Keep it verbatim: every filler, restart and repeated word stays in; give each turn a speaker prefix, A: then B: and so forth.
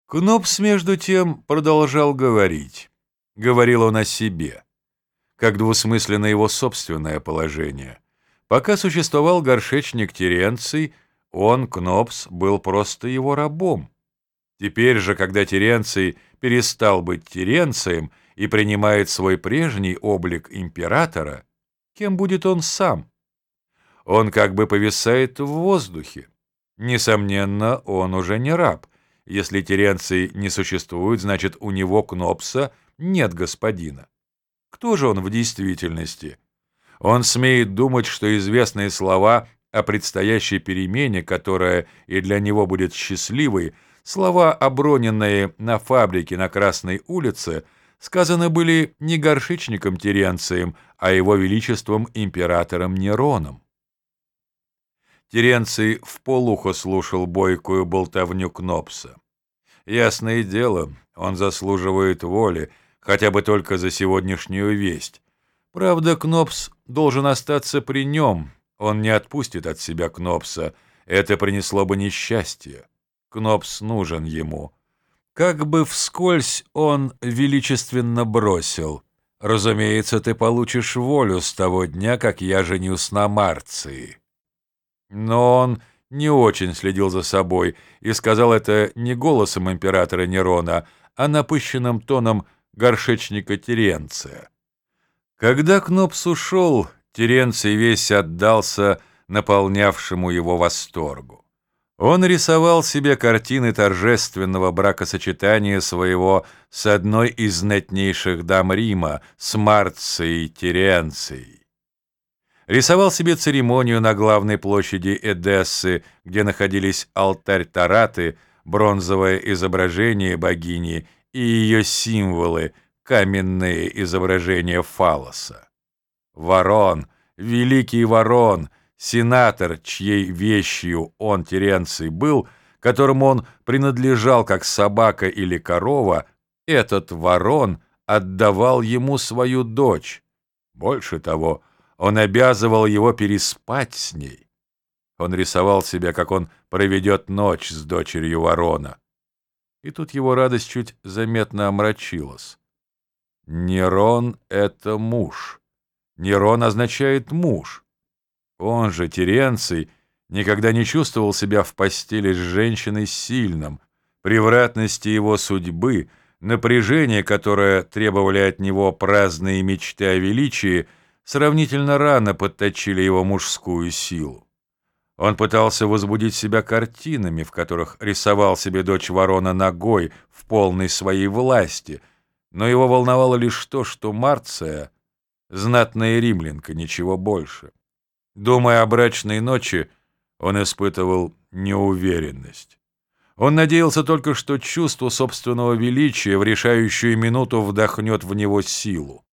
A: Кнопс, между тем, продолжал говорить. Говорил он о себе, как двусмысленно его собственное положение. Пока существовал горшечник Теренций, он, Кнопс, был просто его рабом. Теперь же, когда Теренций перестал быть Теренцием и принимает свой прежний облик императора, кем будет он сам? Он как бы повисает в воздухе. Несомненно, он уже не раб. Если Теренций не существует, значит, у него, Кнопса, нет господина. Кто же он в действительности? Он смеет думать, что известные слова о предстоящей перемене, которая и для него будет счастливой, слова, оброненные на фабрике на Красной улице, сказаны были не горшечником Теренцием, а его величеством императором Нероном. Теренций вполухо слушал бойкую болтовню Кнопса. Ясное дело, он заслуживает воли, хотя бы только за сегодняшнюю весть. Правда, Кнопс должен остаться при нем, он не отпустит от себя Кнопса, это принесло бы несчастье. Кнопс нужен ему. Как бы вскользь он величественно бросил: «Разумеется, ты получишь волю с того дня, как я женюсь на Марции». Но он не очень следил за собой и сказал это не голосом императора Нерона, а напыщенным тоном горшечника Теренция. Когда Кнопс ушел, Теренций весь отдался наполнявшему его восторгу. Он рисовал себе картины торжественного бракосочетания своего с одной из знатнейших дам Рима, с Марцией Теренцией. Рисовал себе церемонию на главной площади Эдессы, где находились алтарь Тараты, бронзовое изображение богини и ее символы, каменные изображения фаллоса. Ворон, великий Ворон, сенатор, чьей вещью он, Теренций, был, которому он принадлежал как собака или корова, этот Ворон отдавал ему свою дочь. Больше того, он обязывал его переспать с ней. Он рисовал себя, как он проведет ночь с дочерью Ворона. И тут его радость чуть заметно омрачилась. Нерон — это муж. Нерон означает муж. Он же, Теренций, никогда не чувствовал себя в постели с женщиной сильным. Превратности его судьбы, напряжение, которое требовали от него праздные мечты о величии, сравнительно рано подточили его мужскую силу. Он пытался возбудить себя картинами, в которых рисовал себе дочь Ворона нагой в полной своей власти, но его волновало лишь то, что Марция — знатная римлянка, ничего больше. Думая о брачной ночи, он испытывал неуверенность. Он надеялся только, что чувство собственного величия в решающую минуту вдохнет в него силу.